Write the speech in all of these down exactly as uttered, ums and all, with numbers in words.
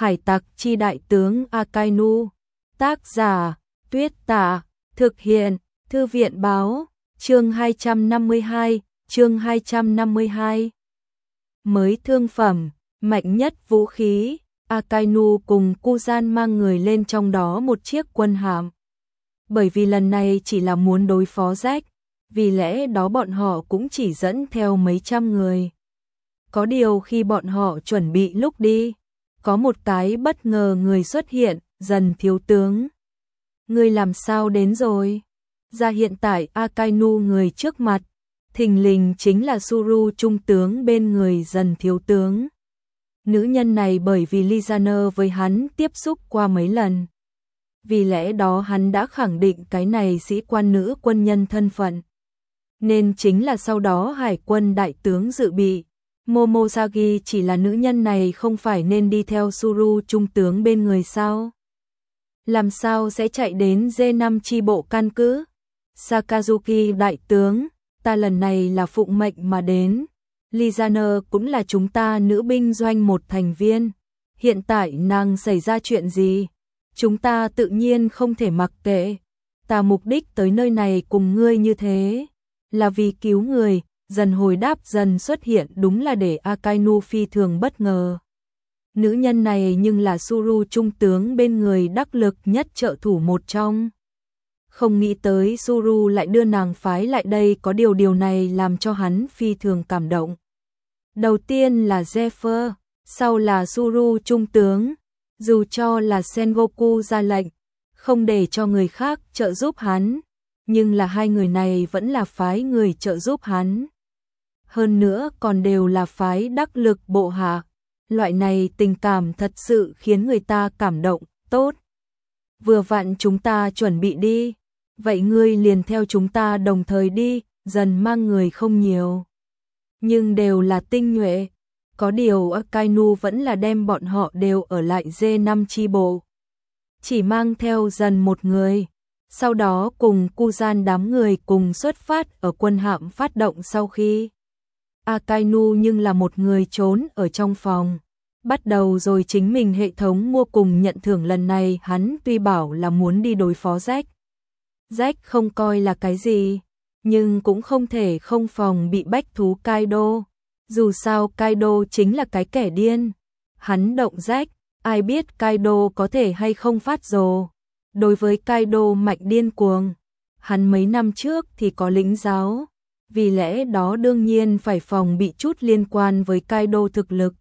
Hải tặc chi đại tướng Akainu. Tác giả Tuyết Tả. Thực hiện Thư viện báo. Chương hai trăm năm mươi hai. Chương hai trăm năm mươi hai. Mới thương phẩm, mạnh nhất vũ khí. Akainu cùng Kuzan mang người lên trong đó một chiếc quân hạm. Bởi vì lần này chỉ là muốn đối phó Zack, vì lẽ đó bọn họ cũng chỉ dẫn theo mấy trăm người. Có điều khi bọn họ chuẩn bị lúc đi, có một cái bất ngờ người xuất hiện, Dần thiếu tướng. Người làm sao đến rồi? Ra hiện tại Akainu người trước mặt, thình lình chính là Suru trung tướng bên người Dần thiếu tướng. Nữ nhân này bởi vì Lizaner với hắn tiếp xúc qua mấy lần. Vì lẽ đó hắn đã khẳng định cái này sĩ quan nữ quân nhân thân phận. Nên chính là sau đó hải quân đại tướng dự bị. Momosagi chỉ là nữ nhân này không phải nên đi theo Suru trung tướng bên người sao? Làm sao sẽ chạy đến D năm chi bộ căn cứ? Sakazuki đại tướng, ta lần này là phụng mệnh mà đến. Lizaner cũng là chúng ta nữ binh doanh một thành viên. Hiện tại nàng xảy ra chuyện gì? Chúng ta tự nhiên không thể mặc kệ. Ta mục đích tới nơi này cùng ngươi như thế là vì cứu người. Dần hồi đáp dần xuất hiện đúng là để Akainu phi thường bất ngờ. Nữ nhân này nhưng là Suru trung tướng bên người đắc lực nhất trợ thủ một trong. Không nghĩ tới Suru lại đưa nàng phái lại đây, có điều điều này làm cho hắn phi thường cảm động. Đầu tiên là Zephyr, sau là Suru trung tướng. Dù cho là Sengoku ra lệnh, không để cho người khác trợ giúp hắn, nhưng là hai người này vẫn là phái người trợ giúp hắn. Hơn nữa còn đều là phái đắc lực bộ hạ. Loại này tình cảm thật sự khiến người ta cảm động. Tốt, vừa vặn chúng ta chuẩn bị đi. Vậy ngươi liền theo chúng ta đồng thời đi. Dần mang người không nhiều, nhưng đều là tinh nhuệ. Có điều Akainu vẫn là đem bọn họ đều ở lại D năm chi bộ. Chỉ mang theo Dần một người. Sau đó cùng Kuzan đám người cùng xuất phát ở quân hạm phát động. Sau khi Akainu nhưng là một người trốn ở trong phòng, bắt đầu rồi chính mình hệ thống mua cùng nhận thưởng. Lần này hắn tuy bảo là muốn đi đối phó Zack. Zack không coi là cái gì, nhưng cũng không thể không phòng bị bách thú Kaido. Dù sao Kaido chính là cái kẻ điên. Hắn động Zack, ai biết Kaido có thể hay không phát rồ. Đối với Kaido mạnh điên cuồng, hắn mấy năm trước thì có lĩnh giáo. Vì lẽ đó đương nhiên phải phòng bị chút liên quan với Kaido thực lực.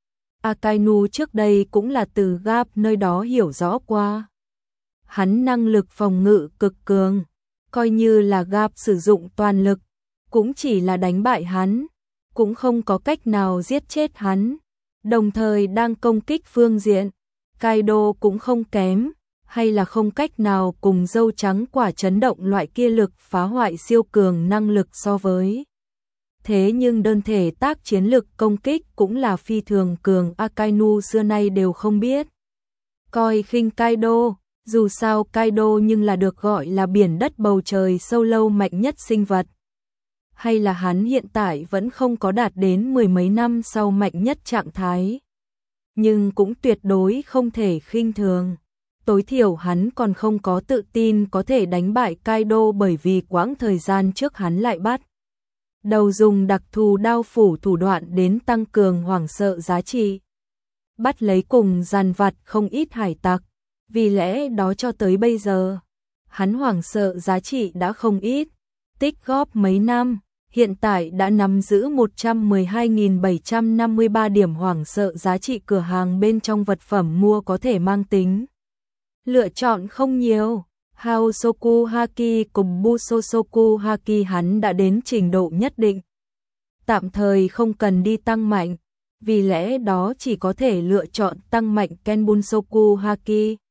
Akainu trước đây cũng là từ Garp nơi đó hiểu rõ qua. Hắn năng lực phòng ngự cực cường, coi như là Garp sử dụng toàn lực, cũng chỉ là đánh bại hắn, cũng không có cách nào giết chết hắn. Đồng thời đang công kích phương diện, Kaido cũng không kém, hay là không cách nào cùng dâu trắng quả chấn động loại kia lực phá hoại siêu cường năng lực so với. Thế nhưng đơn thể tác chiến lực công kích cũng là phi thường cường. Akainu xưa nay đều không biết coi khinh Kaido, dù sao Kaido nhưng là được gọi là biển đất bầu trời sâu lâu mạnh nhất sinh vật. Hay là hắn hiện tại vẫn không có đạt đến mười mấy năm sau mạnh nhất trạng thái, nhưng cũng tuyệt đối không thể khinh thường. Tối thiểu hắn còn không có tự tin có thể đánh bại Kaido, bởi vì quãng thời gian trước hắn lại bắt đầu dùng đặc thù đao phủ thủ đoạn đến tăng cường hoảng sợ giá trị, bắt lấy cùng dàn vặt không ít hải tặc. Vì lẽ đó cho tới bây giờ, hắn hoảng sợ giá trị đã không ít, tích góp mấy năm, hiện tại đã nắm giữ một trăm mười hai nghìn bảy trăm năm mươi ba điểm hoảng sợ giá trị. Cửa hàng bên trong vật phẩm mua có thể mang tính lựa chọn không nhiều. Haosoku Haki cùng Busosoku Haki hắn đã đến trình độ nhất định, tạm thời không cần đi tăng mạnh, vì lẽ đó chỉ có thể lựa chọn tăng mạnh Kenbunsoku Haki.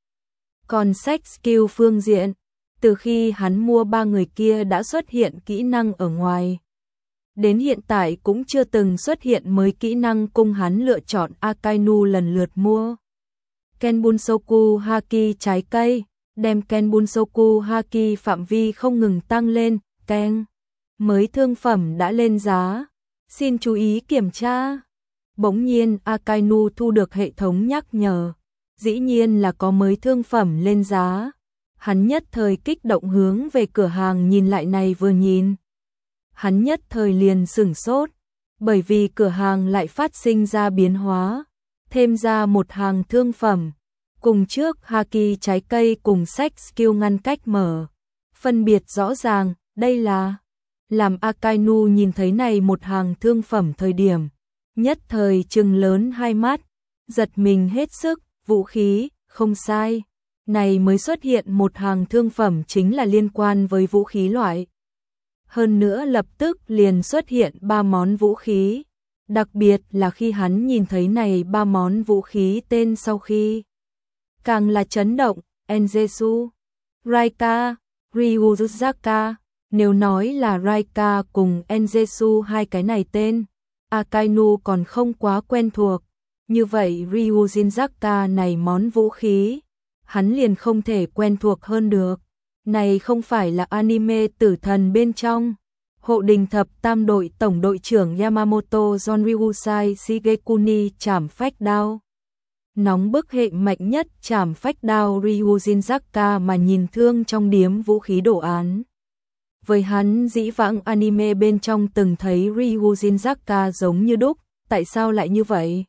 Còn sách skill phương diện, từ khi hắn mua ba người kia đã xuất hiện kỹ năng ở ngoài, đến hiện tại cũng chưa từng xuất hiện mới kỹ năng cung hắn lựa chọn. Akainu lần lượt mua Kenbunsoku Haki trái cây, đem Kenbunsoku Haki phạm vi không ngừng tăng lên. Ken, mới thương phẩm đã lên giá, xin chú ý kiểm tra. Bỗng nhiên Akainu thu được hệ thống nhắc nhở, dĩ nhiên là có mới thương phẩm lên giá. Hắn nhất thời kích động hướng về cửa hàng nhìn lại, này vừa nhìn. Hắn nhất thời liền sửng sốt, bởi vì cửa hàng lại phát sinh ra biến hóa, thêm ra một hàng thương phẩm. Cùng trước Haki trái cây cùng sách skill ngăn cách mở, phân biệt rõ ràng, đây là... Làm Akainu nhìn thấy này một hàng thương phẩm thời điểm, nhất thời trừng lớn hai mắt, giật mình hết sức, vũ khí, không sai. Này mới xuất hiện một hàng thương phẩm chính là liên quan với vũ khí loại. Hơn nữa lập tức liền xuất hiện ba món vũ khí. Đặc biệt là khi hắn nhìn thấy này ba món vũ khí tên sau khi. Càng là chấn động, Enjetsu, Raika, Ryuzaka. Nếu nói là Raika cùng Enjetsu hai cái này tên, Akainu còn không quá quen thuộc. Như vậy Ryuzaka này món vũ khí, hắn liền không thể quen thuộc hơn được. Này không phải là anime tử thần bên trong. Hộ đình thập tam đội tổng đội trưởng Yamamoto Jonryusai Shigekuni chảm phách đao. Nóng bức hệ mạnh nhất chảm phách đao Ryuzaka mà nhìn thương trong điếm vũ khí đồ án. Với hắn dĩ vãng anime bên trong từng thấy Ryuzaka giống như đúc, tại sao lại như vậy?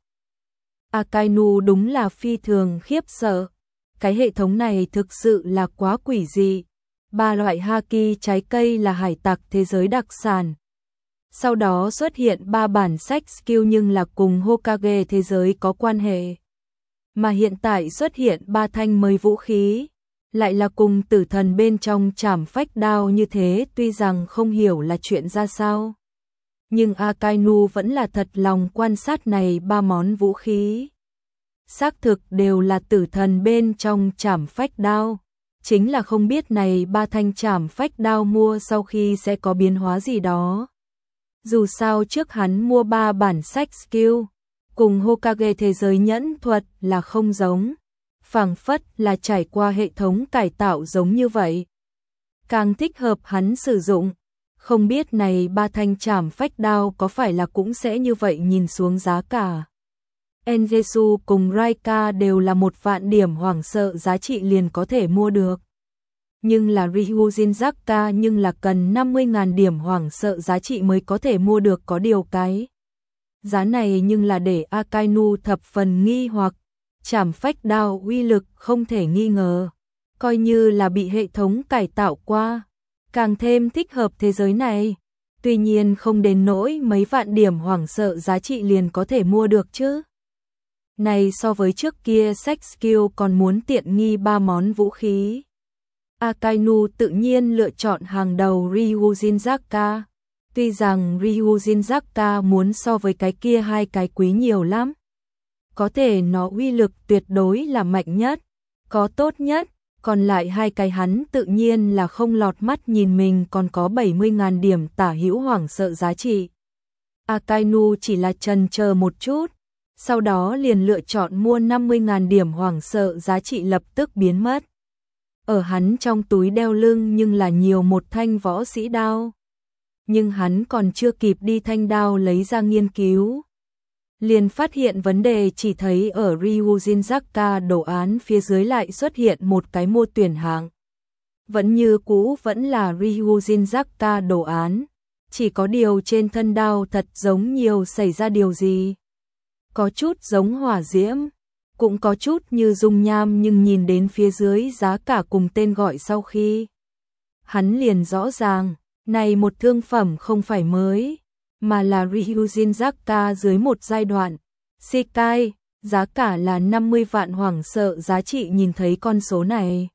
Akainu đúng là phi thường khiếp sợ. Cái hệ thống này thực sự là quá quỷ dị. Ba loại Haki trái cây là hải tặc thế giới đặc sản. Sau đó xuất hiện ba bản sách skill nhưng là cùng Hokage thế giới có quan hệ. Mà hiện tại xuất hiện ba thanh mới vũ khí, lại là cùng tử thần bên trong chảm phách đao như thế, tuy rằng không hiểu là chuyện ra sao. Nhưng Akainu vẫn là thật lòng quan sát này ba món vũ khí. Xác thực đều là tử thần bên trong chảm phách đao. Chính là không biết này ba thanh chảm phách đao mua sau khi sẽ có biến hóa gì đó. Dù sao trước hắn mua ba bản sách skill, cùng Hokage thế giới nhẫn thuật là không giống. Phảng phất là trải qua hệ thống cải tạo giống như vậy. Càng thích hợp hắn sử dụng. Không biết này ba thanh chảm phách đao có phải là cũng sẽ như vậy nhìn xuống giá cả. Enjetsu cùng Raika đều là một vạn điểm hoảng sợ giá trị liền có thể mua được. Nhưng là Ryuzaka nhưng là cần năm mươi nghìn điểm hoảng sợ giá trị mới có thể mua được, có điều cái. Giá này nhưng là để Akainu thập phần nghi hoặc. Chảm phách đao uy lực không thể nghi ngờ. Coi như là bị hệ thống cải tạo qua. Càng thêm thích hợp thế giới này. Tuy nhiên không đến nỗi mấy vạn điểm hoảng sợ giá trị liền có thể mua được chứ. Này so với trước kia sách skill còn muốn tiện nghi ba món vũ khí. Akainu tự nhiên lựa chọn hàng đầu Ryuzaka. Tuy rằng Ryuzaka muốn so với cái kia hai cái quý nhiều lắm. Có thể nó uy lực tuyệt đối là mạnh nhất, có tốt nhất, còn lại hai cái hắn tự nhiên là không lọt mắt nhìn, mình còn có bảy mươi nghìn điểm tả hữu hoảng sợ giá trị. Akainu chỉ là chần chờ một chút, sau đó liền lựa chọn mua năm mươi nghìn điểm hoảng sợ giá trị lập tức biến mất. Ở hắn trong túi đeo lưng nhưng là nhiều một thanh võ sĩ đao. Nhưng hắn còn chưa kịp đi thanh đao lấy ra nghiên cứu. Liền phát hiện vấn đề, chỉ thấy ở Ryuzaka đồ án phía dưới lại xuất hiện một cái mô tuyển hạng. Vẫn như cũ vẫn là Ryuzaka đồ án, chỉ có điều trên thân đao thật giống nhiều xảy ra điều gì. Có chút giống hỏa diễm, cũng có chút như dung nham, nhưng nhìn đến phía dưới giá cả cùng tên gọi sau khi. Hắn liền rõ ràng, này một thương phẩm không phải mới, mà là Ryuzaka dưới một giai đoạn. Shikai, giá cả là năm mươi vạn hoảng sợ giá trị, nhìn thấy con số này.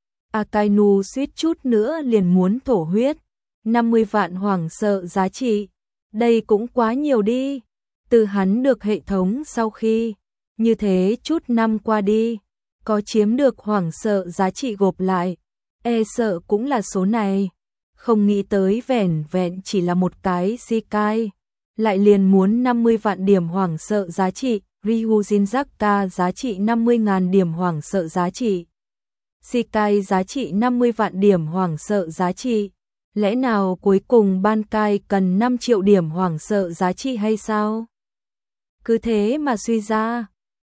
Akainu suýt chút nữa liền muốn thổ huyết. năm mươi vạn hoảng sợ giá trị, đây cũng quá nhiều đi. Từ hắn được hệ thống sau khi, như thế chút năm qua đi, có chiếm được hoảng sợ giá trị gộp lại, e sợ cũng là số này. Không nghĩ tới vẻn vẹn chỉ là một cái Shikai, lại liền muốn năm mươi vạn điểm hoảng sợ giá trị. Ryuzaka giá trị năm mươi nghìn điểm hoảng sợ giá trị. Shikai giá trị năm mươi vạn điểm hoảng sợ giá trị. Lẽ nào cuối cùng Bankai cần năm triệu điểm hoảng sợ giá trị hay sao? Cứ thế mà suy ra,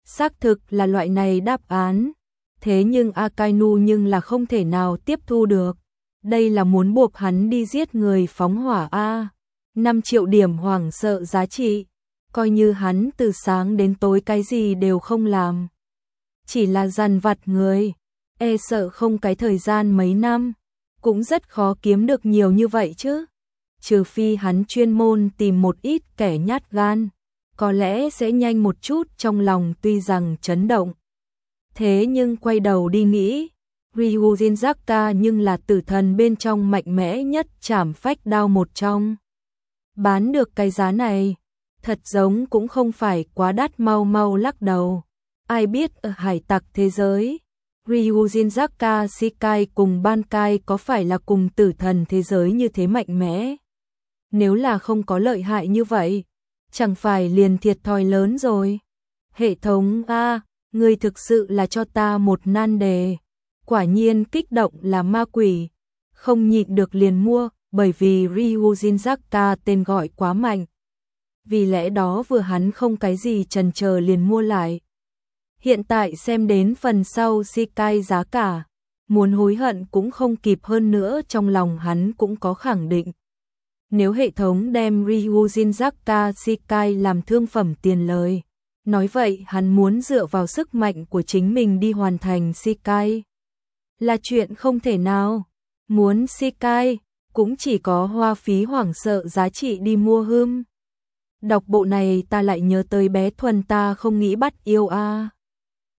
Xác thực là loại này đáp án. Thế nhưng Akainu nhưng là không thể nào tiếp thu được. Đây là muốn buộc hắn đi giết người phóng hỏa a. năm triệu điểm hoảng sợ giá trị. Coi như hắn từ sáng đến tối cái gì đều không làm. Chỉ là dằn vặt người. E sợ không cái thời gian mấy năm. Cũng rất khó kiếm được nhiều như vậy chứ. Trừ phi hắn chuyên môn tìm một ít kẻ nhát gan. Có lẽ sẽ nhanh một chút trong lòng tuy rằng chấn động. Thế nhưng quay đầu đi nghĩ. Ryujin Zaka nhưng là tử thần bên trong mạnh mẽ nhất trảm phách đao một trong. Bán được cái giá này. Thật giống cũng không phải quá đắt, mau mau lắc đầu. Ai biết ở hải tặc thế giới. Ryujin Zaka Shikai cùng Bankai có phải là cùng tử thần thế giới như thế mạnh mẽ? Nếu là không có lợi hại như vậy, chẳng phải liền thiệt thòi lớn rồi. Hệ thống A, người thực sự là cho ta một nan đề. Quả nhiên kích động là ma quỷ. Không nhịn được liền mua, bởi vì Ryujin Zaka tên gọi quá mạnh. Vì lẽ đó vừa hắn không cái gì chần chờ liền mua lại. Hiện tại xem đến phần sau Shikai giá cả, muốn hối hận cũng không kịp, hơn nữa trong lòng hắn cũng có khẳng định. Nếu hệ thống đem Ryujin Zaka Shikai làm thương phẩm tiền lời, nói vậy hắn muốn dựa vào sức mạnh của chính mình đi hoàn thành Shikai. Là chuyện không thể nào. Muốn Shikai, cũng chỉ có hoa phí hoảng sợ giá trị đi mua hươm. Đọc bộ này ta lại nhớ tới bé Thuần ta không nghĩ bắt yêu a.